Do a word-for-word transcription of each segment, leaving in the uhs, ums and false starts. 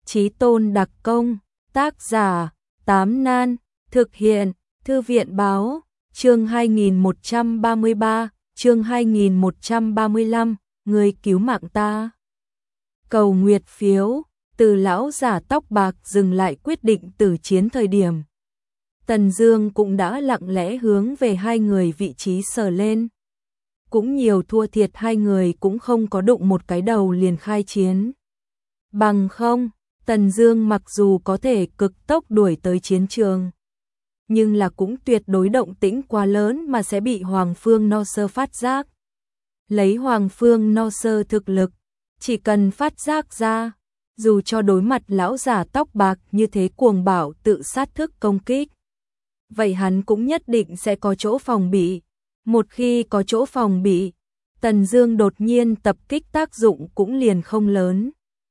Chí Tôn đặc công, tác giả, Tám Nan, thực hiện, Thư viện báo, chương hai nghìn một trăm ba mươi ba, chương hai nghìn một trăm ba mươi lăm, người cứu mạng ta. Cầu nguyệt phiếu, từ lão giả tóc bạc dừng lại quyết định tử chiến thời điểm. Tần Dương cũng đã lặng lẽ hướng về hai người vị trí sờ lên. Cũng nhiều thua thiệt hai người cũng không có đụng một cái đầu liền khai chiến. Bằng không, Tần Dương mặc dù có thể cực tốc đuổi tới chiến trường, nhưng là cũng tuyệt đối động tĩnh quá lớn mà sẽ bị Hoàng Phương No Sơ phát giác. Lấy Hoàng Phương No Sơ thực lực, chỉ cần phát giác ra, dù cho đối mặt lão giả tóc bạc như thế cuồng bạo tự sát thức công kích, vậy hắn cũng nhất định sẽ có chỗ phòng bị. Một khi có chỗ phòng bị, Tần Dương đột nhiên tập kích tác dụng cũng liền không lớn.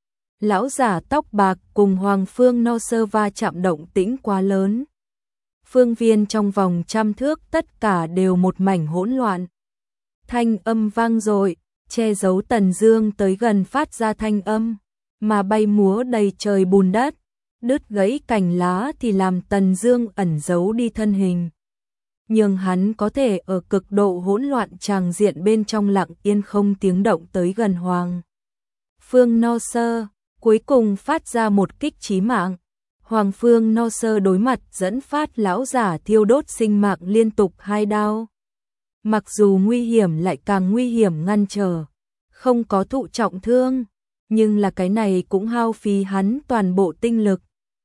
Lão giả tóc bạc cùng Hoàng Phương No Sơ va chạm động tĩnh quá lớn. Phương viên trong vòng trăm thước tất cả đều một mảnh hỗn loạn. Thanh âm vang dội, che giấu Tần Dương tới gần phát ra thanh âm, mà bay múa đầy trời bùn đất, đứt gãy cành lá thì làm Tần Dương ẩn giấu đi thân hình, nhưng hắn có thể ở cực độ hỗn loạn tràng diện bên trong lặng yên không tiếng động tới gần Hoàng Phương No Sơ, cuối cùng phát ra một kích chí mạng. Hoàng Phương No Sơ đối mặt dẫn phát lão giả thiêu đốt sinh mạng liên tục hai đao. Mặc dù nguy hiểm lại càng nguy hiểm ngăn trở, không có thụ trọng thương, nhưng là cái này cũng hao phí hắn toàn bộ tinh lực.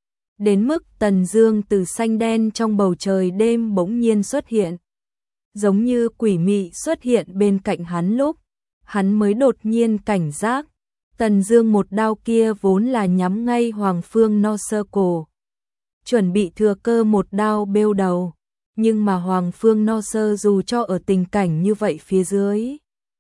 Đến mức Tần Dương từ xanh đen trong bầu trời đêm bỗng nhiên xuất hiện, giống như quỷ mị xuất hiện bên cạnh hắn lúc, hắn mới đột nhiên cảnh giác. Tần Dương một đao kia vốn là nhắm ngay Hoàng Phương No Sơ cổ, chuẩn bị thừa cơ một đao bêu đầu, nhưng mà Hoàng Phương No Sơ dù cho ở tình cảnh như vậy phía dưới,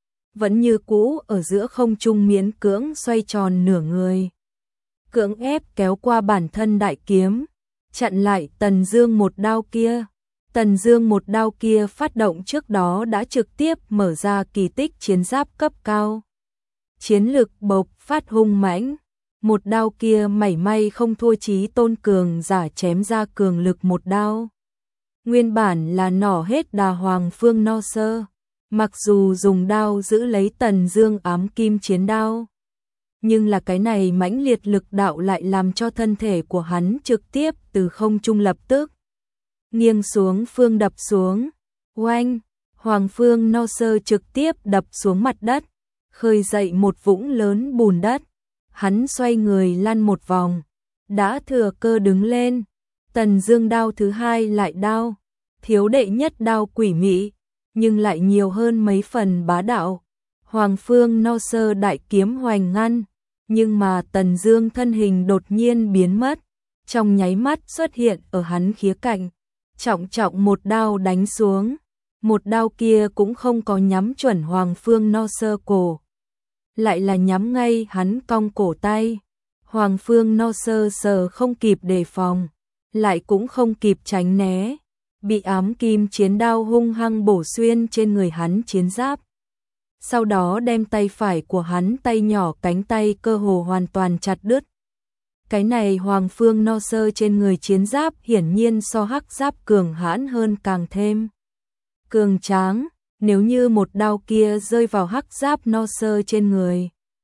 vẫn như cũ ở giữa không trung miễn cưỡng xoay tròn nửa người, cưỡng ép kéo qua bản thân đại kiếm, chặn lại Tần Dương một đao kia. Tần Dương một đao kia phát động trước đó đã trực tiếp mở ra kỳ tích chiến giáp cấp cao. Chiến lực bộc phát hung mãnh, một đao kia mảy may không thua Chí Tôn cường giả chém ra cường lực một đao. Nguyên bản là nỏ hết đà Hoàng Phương No Sơ, mặc dù dùng đao giữ lấy Tần Dương ám kim chiến đao, nhưng là cái này mãnh liệt lực đạo lại làm cho thân thể của hắn trực tiếp từ không trung lập tức nghiêng xuống phương đập xuống. Oanh, Hoàng Phương No Sơ trực tiếp đập xuống mặt đất, khơi dậy một vũng lớn bùn đất. Hắn xoay người lăn một vòng, đã thừa cơ đứng lên. Tần Dương đao thứ hai lại đao, thiếu đệ nhất đao quỷ mị, nhưng lại nhiều hơn mấy phần bá đạo. Hoàng Phương No Sơ đại kiếm hoành ngăn, nhưng mà Tần Dương thân hình đột nhiên biến mất, trong nháy mắt xuất hiện ở hắn khía cạnh, trọng trọng một đao đánh xuống. Một đao kia cũng không có nhắm chuẩn Hoàng Phương No Sơ cổ, lại là nhắm ngay hắn cong cổ tay. Hoàng Phương No Sơ sờ không kịp đề phòng, lại cũng không kịp tránh né, bị ám kim chiến đao hung hăng bổ xuyên trên người hắn chiến giáp. Sau đó đem tay phải của hắn tay nhỏ cánh tay cơ hồ hoàn toàn chặt đứt. Cái này Hoàng Phương No Sơ trên người chiến giáp hiển nhiên so hắc giáp cường hãn hơn càng thêm cường tráng. Nếu như một đao kia rơi vào hắc giáp No Sơ trên người,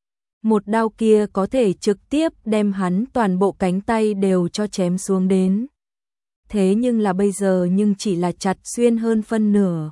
một đao kia có thể trực tiếp đem hắn toàn bộ cánh tay đều cho chém xuống đến. Thế nhưng là bây giờ nhưng chỉ là chặt xuyên hơn phân nửa.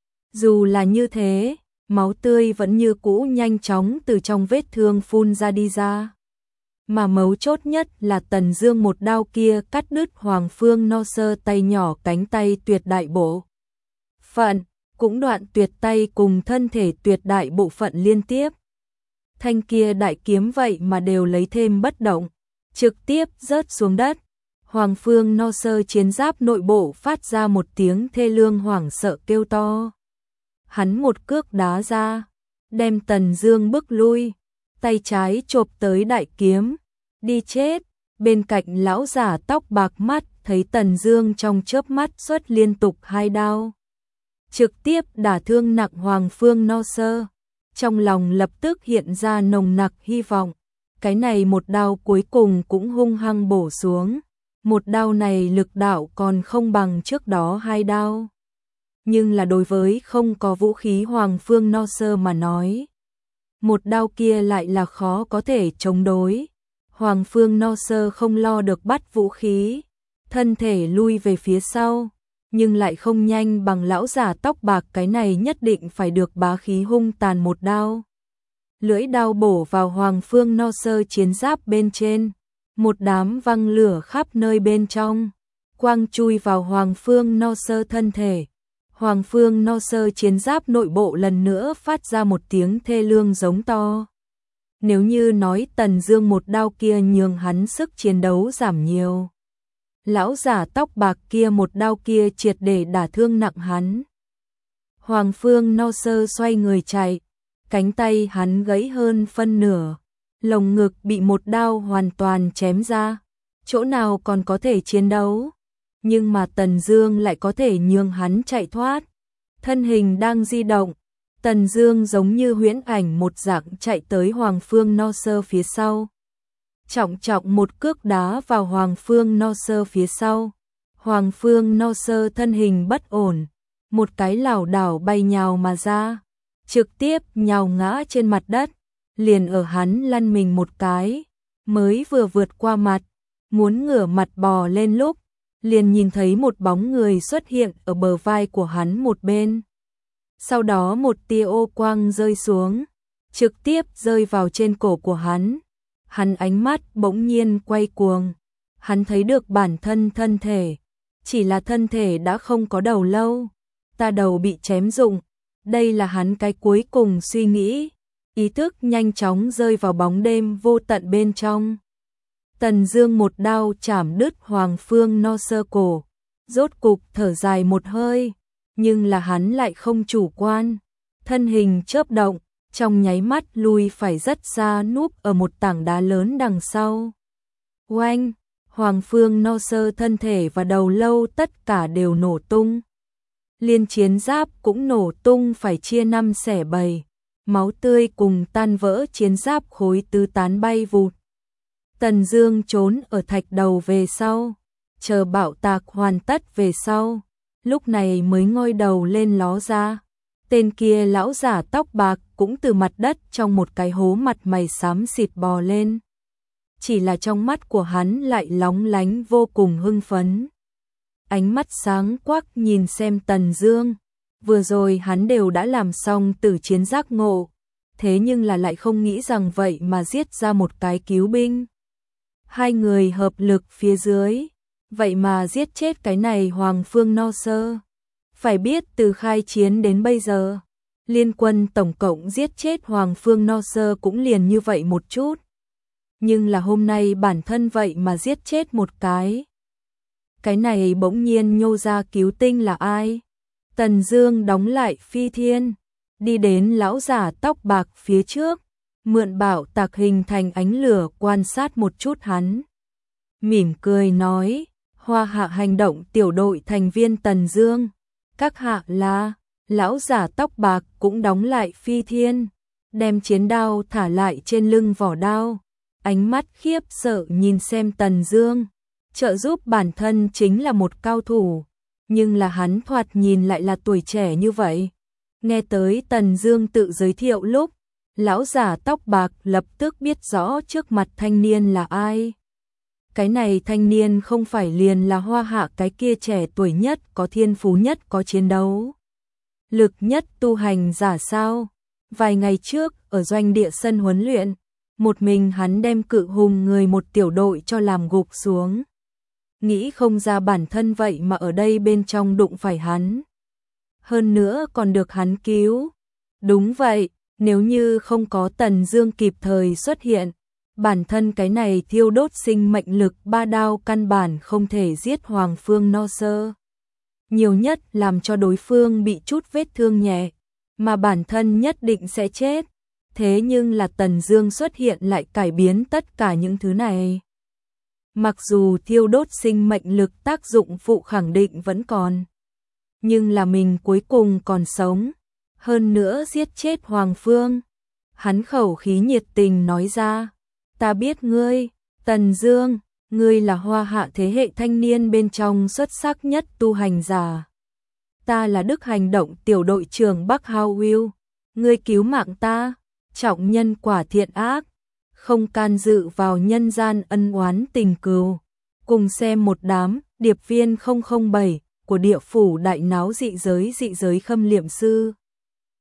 Dù là như thế, máu tươi vẫn như cũ nhanh chóng từ trong vết thương phun ra đi ra. Mà mấu chốt nhất là Tần Dương một đao kia cắt đứt Hoàng Phương No Sơ tay nhỏ cánh tay tuyệt đại bộ phận, cũng đoạn tuyệt tay cùng thân thể tuyệt đại bộ phận liên tiếp. Thanh kia đại kiếm vậy mà đều lấy thêm bất động, trực tiếp rớt xuống đất. Hoàng Phương No Sơ chiến giáp nội bộ phát ra một tiếng thê lương hoảng sợ kêu to. Hắn một cước đá ra, đem Tần Dương bức lui, tay trái chộp tới đại kiếm, đi chết. Bên cạnh lão giả tóc bạc mắt thấy Tần Dương trong chớp mắt xuất liên tục hai đao, trực tiếp đả thương nặng Hoàng Phương No Sơ, trong lòng lập tức hiện ra nồng nặc hy vọng. cái này một đao cuối cùng cũng hung hăng bổ xuống. Một đao này lực đạo còn không bằng trước đó hai đao. Nhưng là đối với không có vũ khí Hoàng Phương No Sơ mà nói, một đao kia lại là khó có thể chống đối. Hoàng Phương No Sơ không lo được bắt vũ khí, thân thể lui về phía sau, nhưng lại không nhanh bằng lão giả tóc bạc, cái này nhất định phải được bá khí hung tàn một đao. Lưỡi đao bổ vào Hoàng Phương No Sơ chiến giáp bên trên, một đám văng lửa khắp nơi bên trong, quang chui vào Hoàng Phương No Sơ thân thể. Hoàng Phương No Sơ chiến giáp nội bộ lần nữa phát ra một tiếng thê lương giống to. Nếu như nói Tần Dương một đao kia nhường hắn sức chiến đấu giảm nhiều, lão giả tóc bạc kia một đao kia triệt để đả thương nặng hắn. Hoàng Phương No Sơ xoay người chạy, cánh tay hắn gãy hơn phân nửa, lồng ngực bị một đao hoàn toàn chém ra, chỗ nào còn có thể chiến đấu. Nhưng mà Tần Dương lại có thể nhường hắn chạy thoát. Thân hình đang di động, Tần Dương giống như huyễn ảnh một dạng chạy tới Hoàng Phương No Sơ phía sau. Trọng trọng một cước đá vào Hoàng Phương No Sơ phía sau. Hoàng Phương No Sơ thân hình bất ổn, một cái lảo đảo bay nhào mà ra, trực tiếp nhào ngã trên mặt đất. Liền ở hắn lăn mình một cái, mới vừa vượt qua mặt, muốn ngửa mặt bò lên lúc, liền nhìn thấy một bóng người xuất hiện ở bờ vai của hắn một bên. Sau đó một tia ô quang rơi xuống, trực tiếp rơi vào trên cổ của hắn. Hắn ánh mắt bỗng nhiên quay cuồng, hắn thấy được bản thân thân thể, chỉ là thân thể đã không có đầu lâu, ta đầu bị chém rụng. Đây là hắn cái cuối cùng suy nghĩ, ý thức nhanh chóng rơi vào bóng đêm vô tận bên trong. Tần Dương một đao chảm đứt Hoàng Phương No Sơ cổ, rốt cục thở dài một hơi, nhưng là hắn lại không chủ quan, thân hình chớp động, trong nháy mắt lui phải rất xa, núp ở một tảng đá lớn đằng sau. Oanh, Hoàng Phương No Sơ thân thể và đầu lâu tất cả đều nổ tung. Liên chiến giáp cũng nổ tung phải chia năm xẻ bảy, máu tươi cùng tan vỡ chiến giáp khối tứ tán bay vụt. Tần Dương trốn ở thạch đầu về sau, chờ bạo tạc hoàn tất về sau, lúc này mới ngoi đầu lên ló ra. Tên kia lão giả tóc bạc cũng từ mặt đất trong một cái hố mặt mày xám xịt bò lên. Chỉ là trong mắt của hắn lại lóng lánh vô cùng hưng phấn. Ánh mắt sáng quắc nhìn xem Tần Dương, vừa rồi hắn đều đã làm xong tử chiến giác ngộ, thế nhưng là lại không nghĩ rằng vậy mà giết ra một cái cứu binh. Hai người hợp lực phía dưới, vậy mà giết chết cái này Hoàng Phương No Sơ. Phải biết từ khai chiến đến bây giờ, liên quân tổng cộng giết chết Hoàng Phương No Sơ cũng liền như vậy một chút. Nhưng là hôm nay bản thân vậy mà giết chết một cái. Cái này bỗng nhiên nhô ra cứu tinh là ai? Tần Dương đóng lại phi thiên, đi đến lão giả tóc bạc phía trước, mượn bạo tạc hình thành ánh lửa quan sát một chút hắn. Mỉm cười nói, Hoa Hạ hành động tiểu đội thành viên Tần Dương, các hạ là. Lão giả tóc bạc cũng đóng lại phi thiên, đem chiến đao thả lại trên lưng vỏ đao, ánh mắt khiếp sợ nhìn xem Tần Dương. Trợ giúp bản thân chính là một cao thủ, nhưng là hắn thoạt nhìn lại là tuổi trẻ như vậy. Nghe tới Tần Dương tự giới thiệu lúc, lão giả tóc bạc lập tức biết rõ trước mặt thanh niên là ai. Cái này thanh niên không phải liền là Hoa Hạ cái kia trẻ tuổi nhất, có thiên phú nhất, có chiến đấu lực nhất tu hành giả sao? Vài ngày trước ở doanh địa sân huấn luyện, một mình hắn đem cự hùng người một tiểu đội cho làm gục xuống. Nghĩ không ra bản thân vậy mà ở đây bên trong đụng phải hắn. Hơn nữa còn được hắn cứu. Đúng vậy, nếu như không có Tần Dương kịp thời xuất hiện, bản thân cái này thiêu đốt sinh mệnh lực ba đao căn bản không thể giết Hoàng Phương No Sơ. Nhiều nhất làm cho đối phương bị chút vết thương nhẹ, mà bản thân nhất định sẽ chết. Thế nhưng là Tần Dương xuất hiện lại cải biến tất cả những thứ này. Mặc dù thiêu đốt sinh mệnh lực tác dụng phụ khẳng định vẫn còn, nhưng là mình cuối cùng còn sống, hơn nữa giết chết Hoàng Phương. Hắn khẩu khí nhiệt tình nói ra, ta biết ngươi, Tần Dương, ngươi là Hoa Hạ thế hệ thanh niên bên trong xuất sắc nhất tu hành giả. Ta là Đức Hành Động tiểu đội trưởng Bắc Hao Will, ngươi cứu mạng ta, trọng nhân quả thiện ác, không can dự vào nhân gian ân oán tình cừu. Cùng xem một đám điệp viên không không bảy của địa phủ đại náo dị giới dị giới khâm liệm sư.